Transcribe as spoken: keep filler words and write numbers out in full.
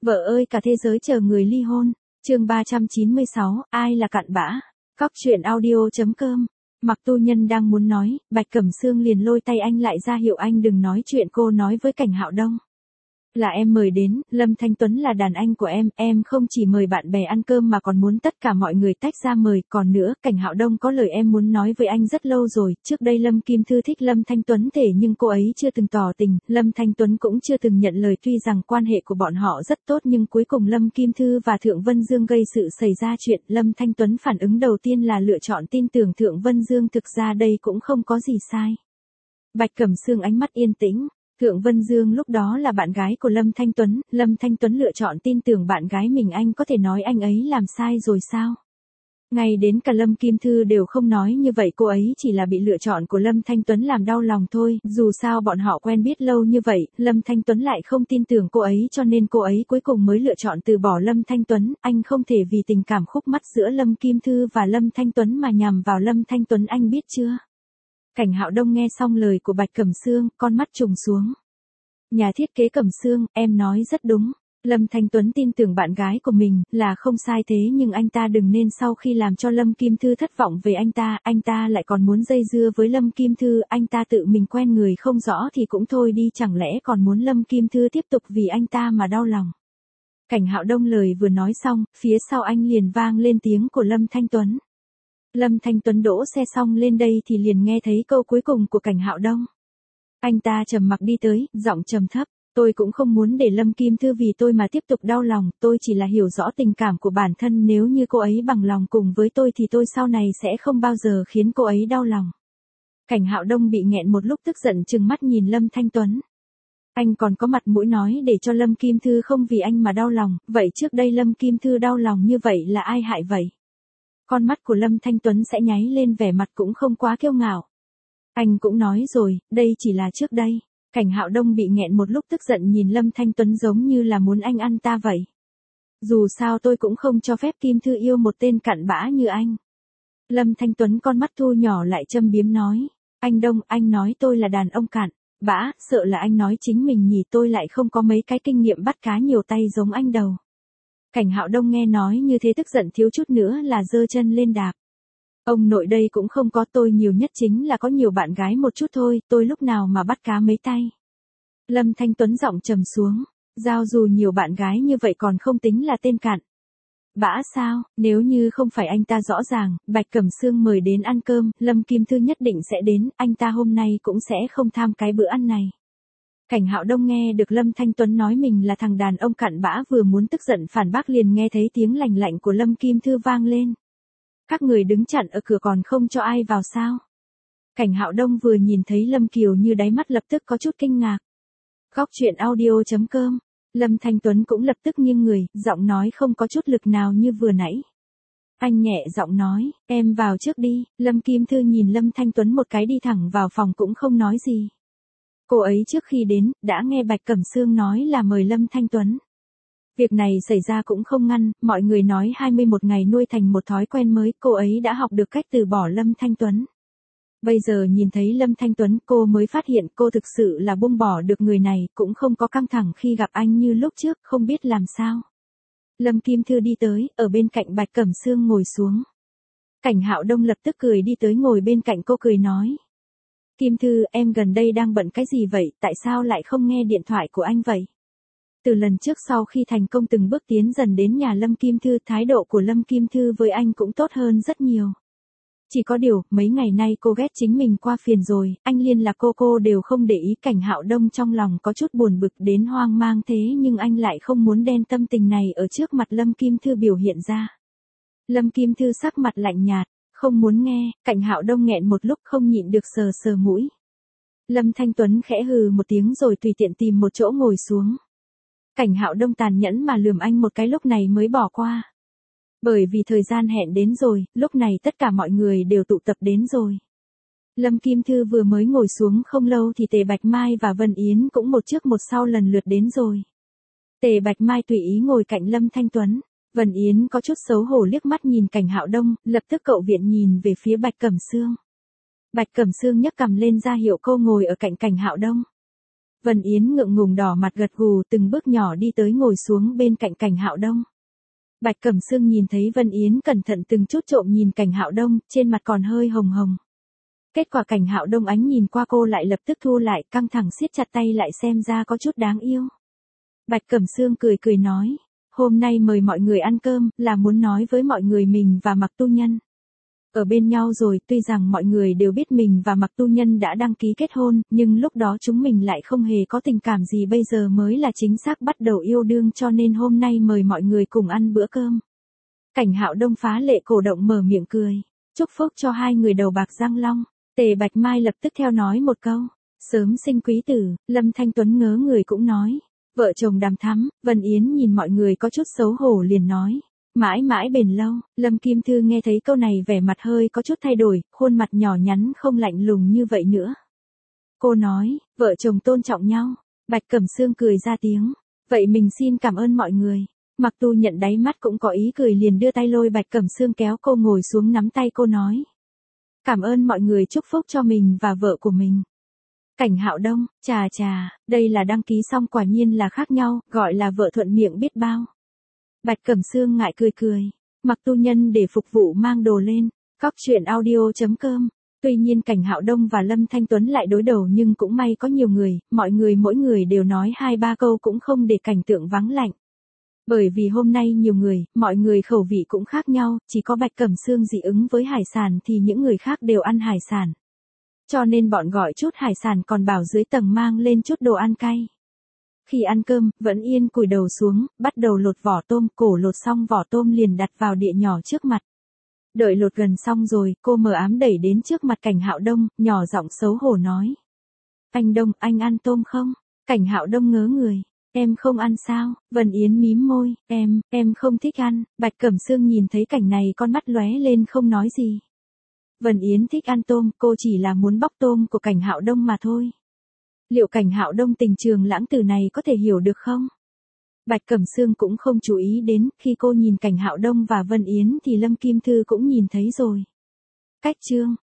Vợ ơi cả thế giới chờ người ly hôn. Chương ba trăm chín mươi sáu, ai là cặn bã? Cóc truyện audio chấm com. Mặc Tu Nhân đang muốn nói, Bạch Cẩm Sương liền lôi tay anh lại ra hiệu anh đừng nói chuyện, cô nói với Cảnh Hạo Đông. Là em mời đến, Lâm Thanh Tuấn là đàn anh của em, em không chỉ mời bạn bè ăn cơm mà còn muốn tất cả mọi người tách ra mời, còn nữa, Cảnh Hạo Đông có lời em muốn nói với anh rất lâu rồi, trước đây Lâm Kim Thư thích Lâm Thanh Tuấn thể nhưng cô ấy chưa từng tỏ tình, Lâm Thanh Tuấn cũng chưa từng nhận lời, tuy rằng quan hệ của bọn họ rất tốt nhưng cuối cùng Lâm Kim Thư và Thượng Vân Dương gây sự xảy ra chuyện, Lâm Thanh Tuấn phản ứng đầu tiên là lựa chọn tin tưởng Thượng Vân Dương, thực ra đây cũng không có gì sai. Bạch Cẩm Sương ánh mắt yên tĩnh. Thượng Vân Dương lúc đó là bạn gái của Lâm Thanh Tuấn, Lâm Thanh Tuấn lựa chọn tin tưởng bạn gái mình, anh có thể nói anh ấy làm sai rồi sao? Ngay đến cả Lâm Kim Thư đều không nói như vậy, cô ấy chỉ là bị lựa chọn của Lâm Thanh Tuấn làm đau lòng thôi, dù sao bọn họ quen biết lâu như vậy, Lâm Thanh Tuấn lại không tin tưởng cô ấy cho nên cô ấy cuối cùng mới lựa chọn từ bỏ Lâm Thanh Tuấn, anh không thể vì tình cảm khúc mắc giữa Lâm Kim Thư và Lâm Thanh Tuấn mà nhằm vào Lâm Thanh Tuấn, anh biết chưa? Cảnh Hạo Đông nghe xong lời của Bạch Cẩm Sương, con mắt trùng xuống. Nhà thiết kế Cẩm Sương, em nói rất đúng. Lâm Thanh Tuấn tin tưởng bạn gái của mình, là không sai, thế nhưng anh ta đừng nên sau khi làm cho Lâm Kim Thư thất vọng về anh ta, anh ta lại còn muốn dây dưa với Lâm Kim Thư, anh ta tự mình quen người không rõ thì cũng thôi đi, chẳng lẽ còn muốn Lâm Kim Thư tiếp tục vì anh ta mà đau lòng. Cảnh Hạo Đông lời vừa nói xong, phía sau anh liền vang lên tiếng của Lâm Thanh Tuấn. Lâm Thanh Tuấn đỗ xe xong lên đây thì liền nghe thấy câu cuối cùng của Cảnh Hạo Đông. Anh ta trầm mặc đi tới, giọng trầm thấp, tôi cũng không muốn để Lâm Kim Thư vì tôi mà tiếp tục đau lòng, tôi chỉ là hiểu rõ tình cảm của bản thân, nếu như cô ấy bằng lòng cùng với tôi thì tôi sau này sẽ không bao giờ khiến cô ấy đau lòng. Cảnh Hạo Đông bị nghẹn một lúc, tức giận trừng mắt nhìn Lâm Thanh Tuấn. Anh còn có mặt mũi nói để cho Lâm Kim Thư không vì anh mà đau lòng, vậy trước đây Lâm Kim Thư đau lòng như vậy là ai hại vậy? Con mắt của Lâm Thanh Tuấn sẽ nháy lên, vẻ mặt cũng không quá kiêu ngạo. Anh cũng nói rồi, đây chỉ là trước đây. Cảnh Hạo Đông bị nghẹn một lúc, tức giận nhìn Lâm Thanh Tuấn giống như là muốn anh ăn ta vậy. Dù sao tôi cũng không cho phép Kim Thư yêu một tên cặn bã như anh. Lâm Thanh Tuấn con mắt thu nhỏ lại châm biếm nói. Anh Đông, anh nói tôi là đàn ông cặn bã, sợ là anh nói chính mình nhỉ, tôi lại không có mấy cái kinh nghiệm bắt cá nhiều tay giống anh đâu. Cảnh Hạo Đông nghe nói như thế tức giận thiếu chút nữa là giơ chân lên đạp. Ông nội đây cũng không có, tôi nhiều nhất chính là có nhiều bạn gái một chút thôi, tôi lúc nào mà bắt cá mấy tay. Lâm Thanh Tuấn giọng trầm xuống, giao dù nhiều bạn gái như vậy còn không tính là tên cặn bã sao? Nếu như không phải anh ta rõ ràng, Bạch Cẩm Sương mời đến ăn cơm, Lâm Kim Thư nhất định sẽ đến, anh ta hôm nay cũng sẽ không tham cái bữa ăn này. Cảnh Hạo Đông nghe được Lâm Thanh Tuấn nói mình là thằng đàn ông cặn bã, vừa muốn tức giận phản bác liền nghe thấy tiếng lành lạnh của Lâm Kim Thư vang lên. Các người đứng chặn ở cửa còn không cho ai vào sao? Cảnh Hạo Đông vừa nhìn thấy Lâm Kiều Như đáy mắt lập tức có chút kinh ngạc. Cóc truyện audio chấm com. Lâm Thanh Tuấn cũng lập tức nghiêng người, giọng nói không có chút lực nào như vừa nãy. Anh nhẹ giọng nói, em vào trước đi. Lâm Kim Thư nhìn Lâm Thanh Tuấn một cái đi thẳng vào phòng cũng không nói gì. Cô ấy trước khi đến, đã nghe Bạch Cẩm Sương nói là mời Lâm Thanh Tuấn. Việc này xảy ra cũng không ngăn, mọi người nói hai mươi mốt ngày nuôi thành một thói quen mới, cô ấy đã học được cách từ bỏ Lâm Thanh Tuấn. Bây giờ nhìn thấy Lâm Thanh Tuấn, cô mới phát hiện cô thực sự là buông bỏ được người này, cũng không có căng thẳng khi gặp anh như lúc trước, không biết làm sao. Lâm Kim Thư đi tới, ở bên cạnh Bạch Cẩm Sương ngồi xuống. Cảnh Hạo Đông lập tức cười đi tới ngồi bên cạnh cô, cười nói. Kim Thư, em gần đây đang bận cái gì vậy, tại sao lại không nghe điện thoại của anh vậy? Từ lần trước sau khi thành công từng bước tiến dần đến nhà Lâm Kim Thư, thái độ của Lâm Kim Thư với anh cũng tốt hơn rất nhiều. Chỉ có điều, mấy ngày nay cô ghét chính mình qua phiền rồi, anh Liên là cô cô đều không để ý. Cảnh Hạo Đông trong lòng có chút buồn bực đến hoang mang, thế nhưng anh lại không muốn đem tâm tình này ở trước mặt Lâm Kim Thư biểu hiện ra. Lâm Kim Thư sắc mặt lạnh nhạt, không muốn nghe. Cảnh Hạo Đông nghẹn một lúc không nhịn được sờ sờ mũi. Lâm Thanh Tuấn khẽ hừ một tiếng rồi tùy tiện tìm một chỗ ngồi xuống. Cảnh Hạo Đông tàn nhẫn mà lườm anh một cái lúc này mới bỏ qua. Bởi vì thời gian hẹn đến rồi, lúc này tất cả mọi người đều tụ tập đến rồi. Lâm Kim Thư vừa mới ngồi xuống không lâu thì Tề Bạch Mai và Vân Yến cũng một trước một sau lần lượt đến rồi. Tề Bạch Mai tùy ý ngồi cạnh Lâm Thanh Tuấn. Vân Yến có chút xấu hổ liếc mắt nhìn Cảnh Hạo Đông, lập tức cậu viện nhìn về phía Bạch Cẩm Sương. Bạch Cẩm Sương nhấc cằm lên ra hiệu cô ngồi ở cạnh Cảnh Hạo Đông. Vân Yến ngượng ngùng đỏ mặt gật gù, từng bước nhỏ đi tới ngồi xuống bên cạnh Cảnh Hạo Đông. Bạch Cẩm Sương nhìn thấy Vân Yến cẩn thận từng chút trộm nhìn Cảnh Hạo Đông, trên mặt còn hơi hồng hồng. Kết quả Cảnh Hạo Đông ánh nhìn qua cô lại lập tức thu lại, căng thẳng siết chặt tay lại, xem ra có chút đáng yêu. Bạch Cẩm Sương cười cười nói, hôm nay mời mọi người ăn cơm, là muốn nói với mọi người mình và Mạc Tu Nhân ở bên nhau rồi. Tuy rằng mọi người đều biết mình và Mạc Tu Nhân đã đăng ký kết hôn, nhưng lúc đó chúng mình lại không hề có tình cảm gì, bây giờ mới là chính xác bắt đầu yêu đương, cho nên hôm nay mời mọi người cùng ăn bữa cơm. Cảnh Hạo Đông phá lệ cổ động mở miệng cười, chúc phúc cho hai người đầu bạc răng long. Tề Bạch Mai lập tức theo nói một câu, sớm sinh quý tử. Lâm Thanh Tuấn ngớ người cũng nói, vợ chồng đàm thắm. Vân Yến nhìn mọi người có chút xấu hổ liền nói, mãi mãi bền lâu. Lâm Kim Thư nghe thấy câu này vẻ mặt hơi có chút thay đổi, khuôn mặt nhỏ nhắn không lạnh lùng như vậy nữa. Cô nói, vợ chồng tôn trọng nhau. Bạch Cẩm Sương cười ra tiếng, vậy mình xin cảm ơn mọi người. Mặc Tu Nhận đáy mắt cũng có ý cười, liền đưa tay lôi Bạch Cẩm Sương kéo cô ngồi xuống, nắm tay cô nói, cảm ơn mọi người chúc phúc cho mình và vợ của mình. Cảnh Hạo Đông, chà chà, đây là đăng ký xong quả nhiên là khác nhau, gọi là vợ thuận miệng biết bao. Bạch Cẩm Sương ngại cười cười, Mặc Tu Nhân để phục vụ mang đồ lên. Cóc truyện audio chấm com. Tuy nhiên Cảnh Hạo Đông và Lâm Thanh Tuấn lại đối đầu, nhưng cũng may có nhiều người, mọi người mỗi người đều nói hai ba câu cũng không để cảnh tượng vắng lạnh. Bởi vì hôm nay nhiều người, mọi người khẩu vị cũng khác nhau, chỉ có Bạch Cẩm Sương dị ứng với hải sản thì những người khác đều ăn hải sản. Cho nên bọn gọi chút hải sản, còn bảo dưới tầng mang lên chút đồ ăn cay. Khi ăn cơm, Vẫn Yên cúi đầu xuống, bắt đầu lột vỏ tôm, cổ lột xong vỏ tôm liền đặt vào đĩa nhỏ trước mặt. Đợi lột gần xong rồi, cô mờ ám đẩy đến trước mặt Cảnh Hạo Đông, nhỏ giọng xấu hổ nói, anh Đông, anh ăn tôm không? Cảnh Hạo Đông ngớ người, em không ăn sao? Vân Yến mím môi, em, em không thích ăn. Bạch Cẩm Sương nhìn thấy cảnh này con mắt lóe lên không nói gì. Vân Yến thích ăn tôm, cô chỉ là muốn bóc tôm của Cảnh Hạo Đông mà thôi. Liệu Cảnh Hạo Đông tình trường lãng tử này có thể hiểu được không? Bạch Cẩm Sương cũng không chú ý đến, khi cô nhìn Cảnh Hạo Đông và Vân Yến thì Lâm Kim Thư cũng nhìn thấy rồi. Cách chương